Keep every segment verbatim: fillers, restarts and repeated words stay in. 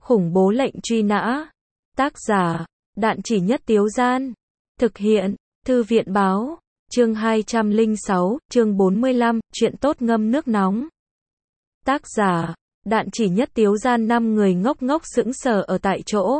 Khủng bố lệnh truy nã. Tác giả, Đạn Chỉ Nhất Tiếu Gian. Thực hiện, Thư viện Báo. Chương hai trăm lẻ sáu, chương bốn mươi lăm, chuyện tốt ngâm nước nóng. Tác giả, Đạn Chỉ Nhất Tiếu Gian. Năm người ngốc ngốc sững sờ ở tại chỗ.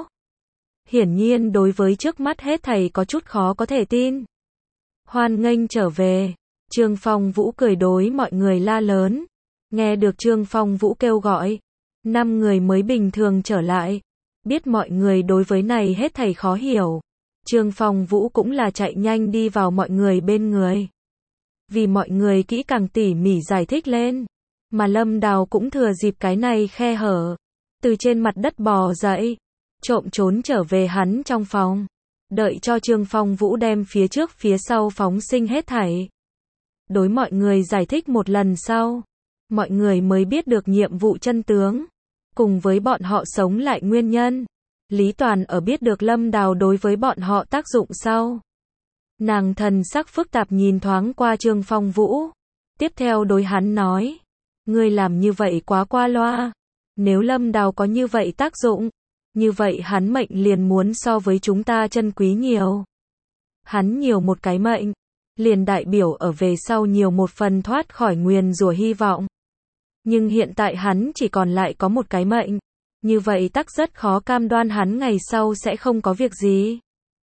Hiển nhiên đối với trước mắt hết thầy có chút khó có thể tin. Hoan nghênh trở về. Trương Phong Vũ cười đối mọi người la lớn. Nghe được Trương Phong Vũ kêu gọi, năm người mới bình thường trở lại. Biết mọi người đối với này hết thầy khó hiểu. Trương Phong Vũ cũng là chạy nhanh đi vào mọi người bên người. Vì mọi người kỹ càng tỉ mỉ giải thích lên. Mà Lâm Đào cũng thừa dịp cái này khe hở. Từ trên mặt đất bò dậy. Trộm trốn trở về hắn trong phòng. Đợi cho Trương Phong Vũ đem phía trước phía sau phóng sinh hết thảy. Đối mọi người giải thích một lần sau. Mọi người mới biết được nhiệm vụ chân tướng. Cùng với bọn họ sống lại nguyên nhân. Lý Toàn ở biết được Lâm Đào đối với bọn họ tác dụng sau. Nàng thần sắc phức tạp nhìn thoáng qua Trương Phong Vũ. Tiếp theo đối hắn nói. Ngươi làm như vậy quá qua loa. Nếu Lâm Đào có như vậy tác dụng. Như vậy hắn mệnh liền muốn so với chúng ta chân quý nhiều. Hắn nhiều một cái mệnh. Liền đại biểu ở về sau nhiều một phần thoát khỏi nguyền rủa hy vọng. Nhưng hiện tại hắn chỉ còn lại có một cái mệnh. Như vậy tắc rất khó cam đoan hắn ngày sau sẽ không có việc gì.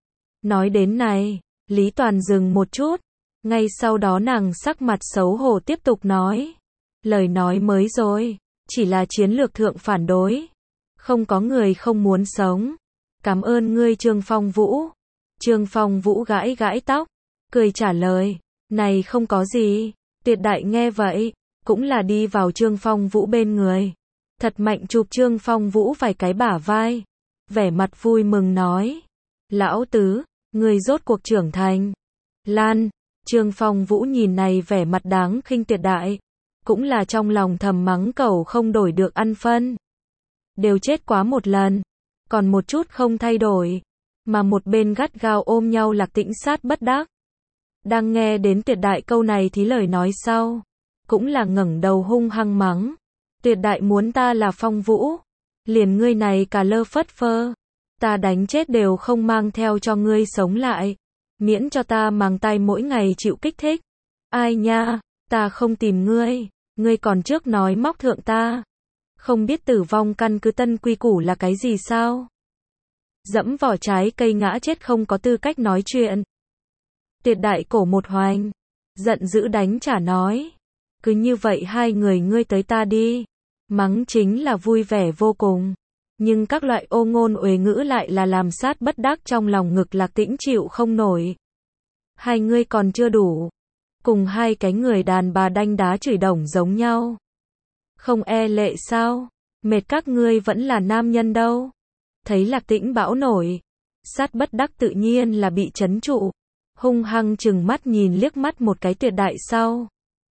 Nói đến này, Lý Toàn dừng một chút. Ngay sau đó nàng sắc mặt xấu hổ tiếp tục nói. Lời nói mới rồi, chỉ là chiến lược thượng phản đối. Không có người không muốn sống. Cảm ơn ngươi Trương Phong Vũ. Trương Phong Vũ gãi gãi tóc, cười trả lời. Này không có gì. Tuyệt đại nghe vậy, cũng là đi vào Trương Phong Vũ bên người. Thật mạnh chụp Trương Phong Vũ vài cái bả vai. Vẻ mặt vui mừng nói. Lão tứ, người rốt cuộc trưởng thành. Lan, Trương Phong Vũ nhìn này vẻ mặt đáng khinh tuyệt đại. Cũng là trong lòng thầm mắng cẩu không đổi được ăn phân. Đều chết quá một lần. Còn một chút không thay đổi. Mà một bên gắt gao ôm nhau Lạc Tĩnh sát bất đắc. Đang nghe đến tuyệt đại câu này thì lời nói sau. Cũng là ngẩng đầu hung hăng mắng. Tuyệt đại muốn ta là Phong Vũ. Liền ngươi này cả lơ phất phơ. Ta đánh chết đều không mang theo cho ngươi sống lại. Miễn cho ta mang tay mỗi ngày chịu kích thích. Ai nha, ta không tìm ngươi. Ngươi còn trước nói móc thượng ta. Không biết tử vong căn cứ tân quy củ là cái gì sao? Dẫm vỏ trái cây ngã chết không có tư cách nói chuyện. Tuyệt đại cổ một hoành. Giận dữ đánh trả nói. Cứ như vậy hai người ngươi tới ta đi. Mắng chính là vui vẻ vô cùng. Nhưng các loại ô ngôn uế ngữ lại là làm sát bất đắc trong lòng ngực Lạc Tĩnh chịu không nổi. Hai ngươi còn chưa đủ. Cùng hai cái người đàn bà đanh đá chửi đồng giống nhau. Không e lệ sao? Mệt các ngươi vẫn là nam nhân đâu. Thấy Lạc Tĩnh bão nổi. Sát bất đắc tự nhiên là bị trấn trụ. Hung hăng chừng mắt nhìn liếc mắt một cái tuyệt đại sau.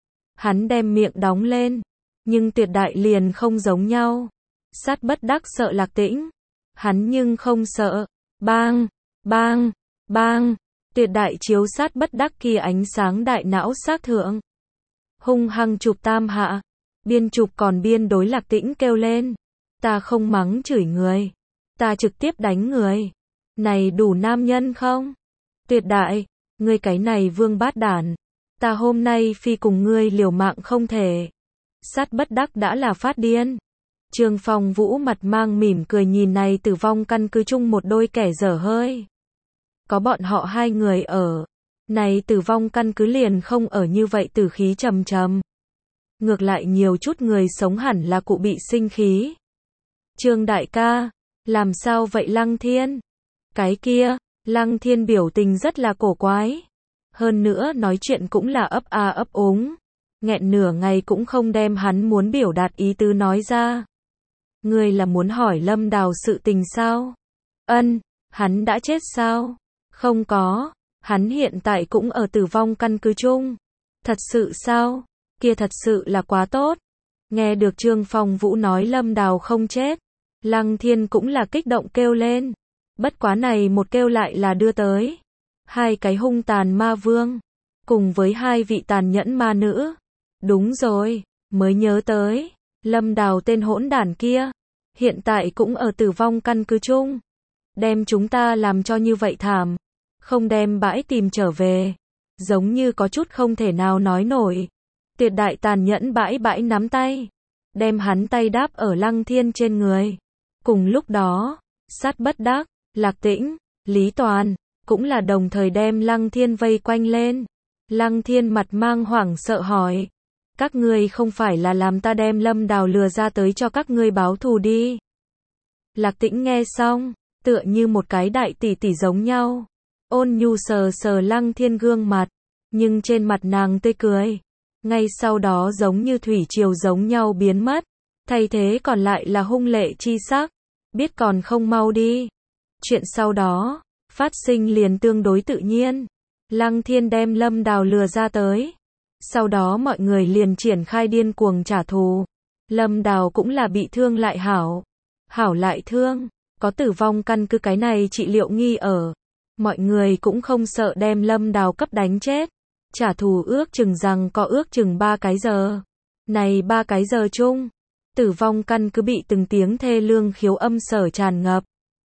Hắn đem miệng đóng lên. Nhưng tuyệt đại liền không giống nhau. Sát bất đắc sợ Lạc Tĩnh. Hắn nhưng không sợ. Bang, bang, bang. Tuyệt đại chiếu sát bất đắc kia ánh sáng đại não xác thượng. Hung hăng chụp tam hạ. Biên chụp còn biên đối Lạc Tĩnh kêu lên. Ta không mắng chửi người. Ta trực tiếp đánh người. Này đủ nam nhân không? Tuyệt đại, ngươi cái này vương bát đản. Ta hôm nay phi cùng ngươi liều mạng không thể. Sát bất đắc đã là phát điên. Trương Phong Vũ mặt mang mỉm cười nhìn này tử vong căn cứ chung một đôi kẻ dở hơi. Có bọn họ hai người ở. Này tử vong căn cứ liền không ở như vậy tử khí trầm trầm. Ngược lại nhiều chút người sống hẳn là cụ bị sinh khí. Trương đại ca, làm sao vậy Lăng Thiên? Cái kia, Lăng Thiên biểu tình rất là cổ quái. Hơn nữa nói chuyện cũng là ấp a ấp úng. Nghẹn nửa ngày cũng không đem hắn muốn biểu đạt ý tứ nói ra. Ngươi là muốn hỏi Lâm Đào sự tình sao? Ân, hắn đã chết sao? Không có, hắn hiện tại cũng ở tử vong căn cứ chung. Thật sự sao? Kia thật sự là quá tốt. Nghe được Trương Phong Vũ nói Lâm Đào không chết. Lăng Thiên cũng là kích động kêu lên. Bất quá này một kêu lại là đưa tới. Hai cái hung tàn ma vương. Cùng với hai vị tàn nhẫn ma nữ. Đúng rồi, mới nhớ tới. Lâm Đào tên hỗn đản kia. hiện tại cũng ở tử vong căn cứ chung. Đem chúng ta làm cho như vậy thảm, không đem bãi tìm trở về, giống như có chút không thể nào nói nổi. Tuyệt đại tàn nhẫn bãi bãi nắm tay, đem hắn tay đáp ở Lăng Thiên trên người. Cùng lúc đó, Sát Bất Đắc, Lạc Tĩnh, Lý Toàn, cũng là đồng thời đem Lăng Thiên vây quanh lên. Lăng Thiên mặt mang hoảng sợ hỏi, các ngươi không phải là làm ta đem Lâm Đào lừa ra tới cho các ngươi báo thù đi. Lạc Tĩnh nghe xong, tựa như một cái đại tỷ tỷ giống nhau, ôn nhu sờ sờ Lăng Thiên gương mặt, nhưng trên mặt nàng tươi cười, ngay sau đó giống như thủy triều giống nhau biến mất, thay thế còn lại là hung lệ chi sắc, biết còn không mau đi. Chuyện sau đó, phát sinh liền tương đối tự nhiên, Lăng Thiên đem Lâm Đào lừa ra tới, sau đó mọi người liền triển khai điên cuồng trả thù. Lâm Đào cũng là bị thương lại hảo, hảo lại thương, có tử vong căn cứ cái này trị liệu nghi ở. Mọi người cũng không sợ đem Lâm Đào cấp đánh chết. Trả thù ước chừng rằng có ước chừng ba cái giờ. Này ba cái giờ chung, tử vong căn cứ bị từng tiếng thê lương khiếu âm sở tràn ngập.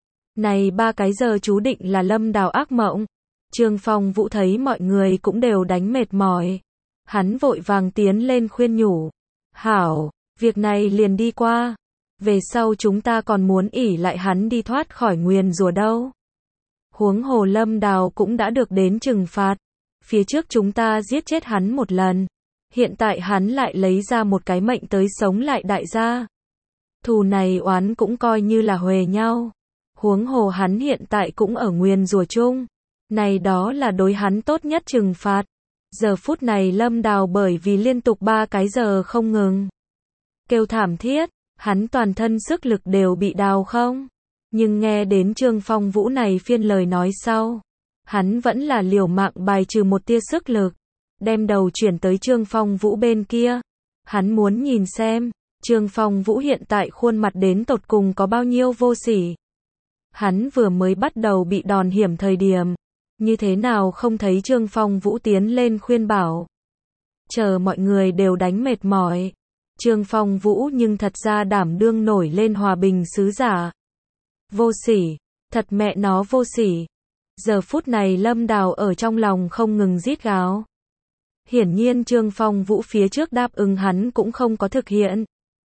Này ba cái giờ chú định là Lâm Đào ác mộng. Trương Phong Vũ thấy mọi người cũng đều đánh mệt mỏi, hắn vội vàng tiến lên khuyên nhủ. Hảo, việc này liền đi qua. Về sau chúng ta còn muốn ỷ lại hắn đi thoát khỏi nguyền rủa đâu. Huống hồ Lâm Đào cũng đã được đến trừng phạt. Phía trước chúng ta giết chết hắn một lần. Hiện tại hắn lại lấy ra một cái mệnh tới sống lại đại gia. Thù này oán cũng coi như là huề nhau. Huống hồ hắn hiện tại cũng ở nguyền rủa chung. Này đó là đối hắn tốt nhất trừng phạt. Giờ phút này Lâm Đào bởi vì liên tục ba cái giờ không ngừng kêu thảm thiết, hắn toàn thân sức lực đều bị đào không. Nhưng nghe đến Trương Phong Vũ này phiên lời nói sau, hắn vẫn là liều mạng bài trừ một tia sức lực, đem đầu chuyển tới Trương Phong Vũ bên kia. Hắn muốn nhìn xem, Trương Phong Vũ hiện tại khuôn mặt đến tột cùng có bao nhiêu vô sỉ. Hắn vừa mới bắt đầu bị đòn hiểm thời điểm, như thế nào không thấy Trương Phong Vũ tiến lên khuyên bảo. Chờ mọi người đều đánh mệt mỏi, Trương Phong Vũ nhưng thật ra đảm đương nổi lên hòa bình sứ giả. Vô sỉ, thật mẹ nó vô sỉ. Giờ phút này Lâm Đào ở trong lòng không ngừng rít gào. Hiển nhiên Trương Phong Vũ phía trước đáp ứng hắn cũng không có thực hiện.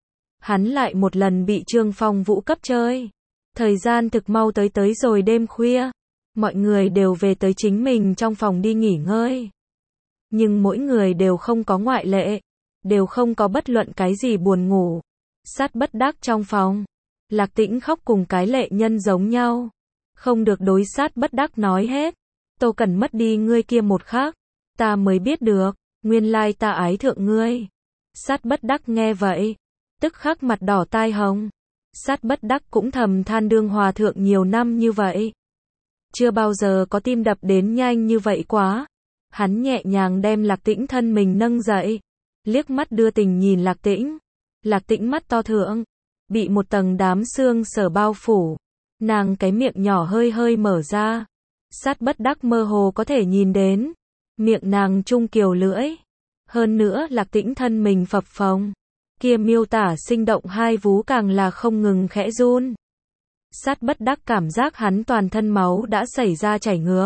Hắn lại một lần bị Trương Phong Vũ cấp chơi. Thời gian thực mau tới tới rồi đêm khuya. Mọi người đều về tới chính mình trong phòng đi nghỉ ngơi. Nhưng mỗi người đều không có ngoại lệ. Đều không có bất luận cái gì buồn ngủ. Sát Bất Đắc trong phòng. Lạc Tĩnh khóc cùng cái lệ nhân giống nhau. Không được đối Sát Bất Đắc nói hết. Tô Cần mất đi ngươi kia một khắc. Ta mới biết được. Nguyên lai ta ái thượng ngươi. Sát Bất Đắc nghe vậy. Tức khắc mặt đỏ tai hồng. Sát Bất Đắc cũng thầm than đương hòa thượng nhiều năm như vậy. Chưa bao giờ có tim đập đến nhanh như vậy quá. Hắn nhẹ nhàng đem Lạc Tĩnh thân mình nâng dậy. Liếc mắt đưa tình nhìn Lạc Tĩnh. Lạc Tĩnh mắt to thượng. Bị một tầng đám xương sở bao phủ. Nàng cái miệng nhỏ hơi hơi mở ra. Sát Bất Đắc mơ hồ có thể nhìn đến. Miệng nàng trung kiều lưỡi. Hơn nữa Lạc Tĩnh thân mình phập phồng. Kia miêu tả sinh động hai vú càng là không ngừng khẽ run. Sát Bất Đắc cảm giác hắn toàn thân máu đã xảy ra chảy ngược.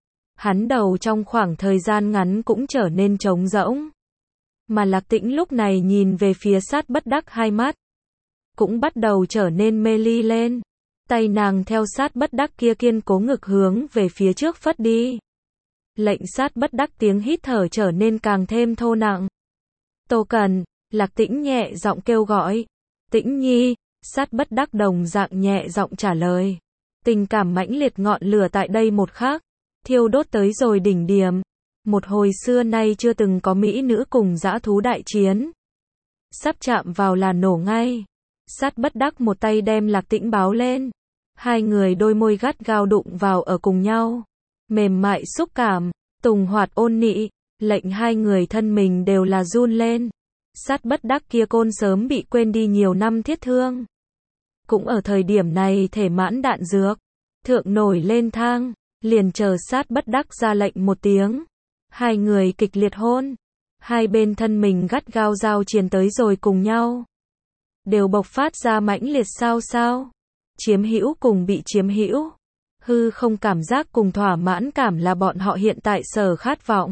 Hắn đầu trong khoảng thời gian ngắn cũng trở nên trống rỗng. Mà Lạc Tĩnh lúc này nhìn về phía Sát Bất Đắc hai mắt. Cũng bắt đầu trở nên mê ly lên. Tay nàng theo Sát Bất Đắc kia kiên cố ngực hướng về phía trước phất đi. Lệnh Sát Bất Đắc tiếng hít thở trở nên càng thêm thô nặng. Tô Cần, Lạc Tĩnh nhẹ giọng kêu gọi. Tĩnh nhi, Sát Bất Đắc đồng dạng nhẹ giọng trả lời. Tình cảm mãnh liệt ngọn lửa tại đây một khắc, thiêu đốt tới rồi đỉnh điểm. Một hồi xưa nay chưa từng có mỹ nữ cùng dã thú đại chiến. Sắp chạm vào là nổ ngay. Sát Bất Đắc một tay đem Lạc Tĩnh báo lên. Hai người đôi môi gắt gao đụng vào ở cùng nhau. Mềm mại xúc cảm, tùng hoạt ôn nị, lệnh hai người thân mình đều là run lên. Sát Bất Đắc kia côn sớm bị quên đi nhiều năm thiết thương. Cũng ở thời điểm này thể mãn đạn dược. Thượng nổi lên thang, liền chờ Sát Bất Đắc ra lệnh một tiếng. Hai người kịch liệt hôn. Hai bên thân mình gắt gao giao chiến tới rồi cùng nhau. đều bộc phát ra mãnh liệt sao sao. Chiếm hữu cùng bị chiếm hữu. Hư không cảm giác cùng thỏa mãn cảm là bọn họ hiện tại sở khát vọng.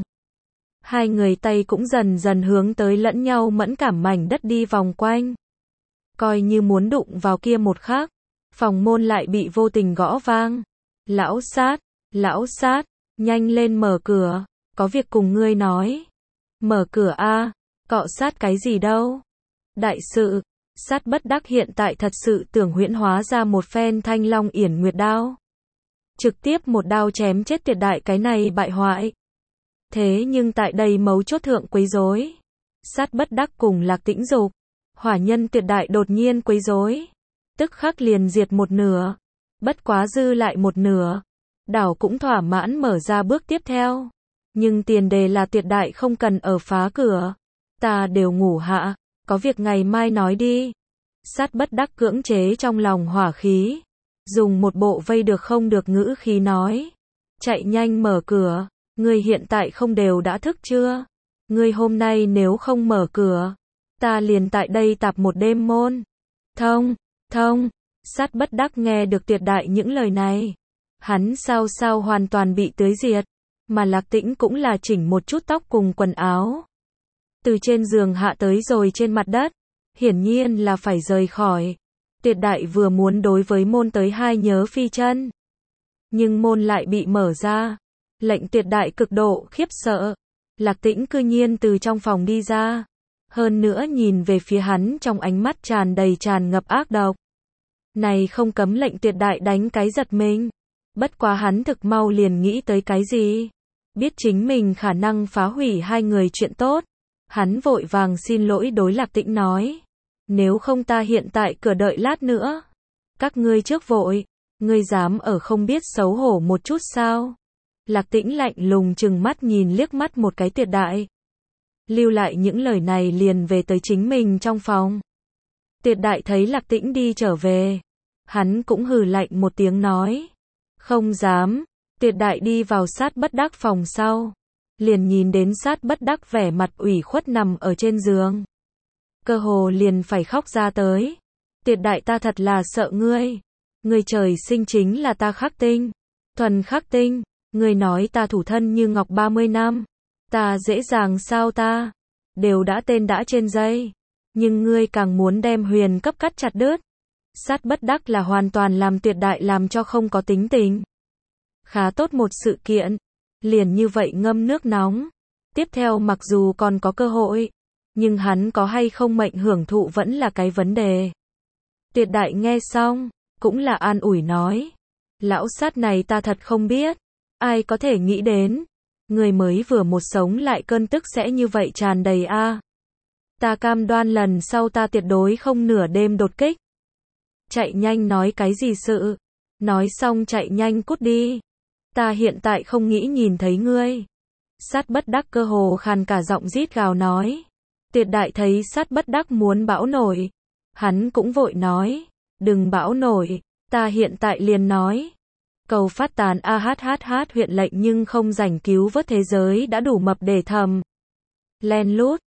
Hai người tay cũng dần dần hướng tới lẫn nhau mẫn cảm mảnh đất đi vòng quanh. Coi như muốn đụng vào kia một khắc, phòng môn lại bị vô tình gõ vang. Lão sát, lão sát, nhanh lên mở cửa, có việc cùng ngươi nói. Mở cửa a, cọ sát cái gì đâu. Đại sự, sát bất đắc hiện tại thật sự tưởng huyễn hóa ra một phen thanh long yển nguyệt đao. Trực tiếp một đao chém chết Tiệt Đại cái này bại hoại. Thế nhưng tại đây mấu chốt thượng quấy rối. Sát bất đắc cùng Lạc Tĩnh Dục, hỏa nhân Tiệt Đại đột nhiên quấy rối. Tức khắc liền diệt một nửa. Bất quá dư lại một nửa. Đảo cũng thỏa mãn mở ra bước tiếp theo. Nhưng tiền đề là Tiệt Đại không cần ở phá cửa. Ta đều ngủ hạ, có việc ngày mai nói đi. Sát bất đắc cưỡng chế trong lòng hỏa khí. Dùng một bộ vây được không được ngữ khí nói. Chạy nhanh mở cửa, ngươi hiện tại không đều đã thức chưa? Ngươi hôm nay nếu không mở cửa, ta liền tại đây tạp một đêm môn. Thông, thông, sát bất đắc nghe được Tiệt Đại những lời này. Hắn sao sao hoàn toàn bị tưới diệt, mà Lạc Tĩnh cũng là chỉnh một chút tóc cùng quần áo. Từ trên giường hạ tới rồi trên mặt đất, hiển nhiên là phải rời khỏi. Tiệt Đại vừa muốn đối với môn tới hai nhớ phi chân. Nhưng môn lại bị mở ra. Lệnh Tiệt Đại cực độ khiếp sợ. Lạc Tĩnh cư nhiên từ trong phòng đi ra. Hơn nữa nhìn về phía hắn trong ánh mắt tràn đầy tràn ngập ác độc. Này không cấm lệnh Tiệt Đại đánh cái giật mình. Bất quá hắn thực mau liền nghĩ tới cái gì. Biết chính mình khả năng phá hủy hai người chuyện tốt. Hắn vội vàng xin lỗi đối Lạc Tĩnh nói. Nếu không ta hiện tại cửa đợi lát nữa. Các ngươi trước vội. Ngươi dám ở không biết xấu hổ một chút sao? Lạc Tĩnh lạnh lùng chừng mắt nhìn liếc mắt một cái Tiệt Đại. Lưu lại những lời này liền về tới chính mình trong phòng. Tiệt Đại thấy Lạc Tĩnh đi trở về. Hắn cũng hừ lạnh một tiếng nói. Không dám. Tiệt Đại đi vào sát bất đắc phòng sau. Liền nhìn đến sát bất đắc vẻ mặt ủy khuất nằm ở trên giường. Cơ hồ liền phải khóc ra tới. Tiệt Đại ta thật là sợ ngươi. Ngươi trời sinh chính là ta khắc tinh. Thuần khắc tinh. Ngươi nói ta thủ thân như ngọc ba mươi năm. Ta dễ dàng sao ta. Đều đã tên đã trên dây. Nhưng ngươi càng muốn đem huyền cấp cắt chặt đứt. Sát bất đắc là hoàn toàn làm Tiệt Đại làm cho không có tính tình. Khá tốt một sự kiện. Liền như vậy ngâm nước nóng. Tiếp theo mặc dù còn có cơ hội. Nhưng hắn có hay không mệnh hưởng thụ vẫn là cái vấn đề. Tiệt Đại nghe xong. Cũng là an ủi nói. Lão sát này ta thật không biết. Ai có thể nghĩ đến. Người mới vừa một sống lại cơn tức sẽ như vậy tràn đầy a. À. Ta cam đoan lần sau ta tuyệt đối không nửa đêm đột kích. Chạy nhanh nói cái gì sự. Nói xong chạy nhanh cút đi. Ta hiện tại không nghĩ nhìn thấy ngươi. Sát bất đắc cơ hồ khàn cả giọng rít gào nói. Tiệt Đại thấy sát bất đắc muốn bão nổi. Hắn cũng vội nói. Đừng bão nổi. Ta hiện tại liền nói. Cầu phát tán a hát hát hát huyện lệnh nhưng không rảnh cứu vớt thế giới đã đủ mập để thầm. Len lút.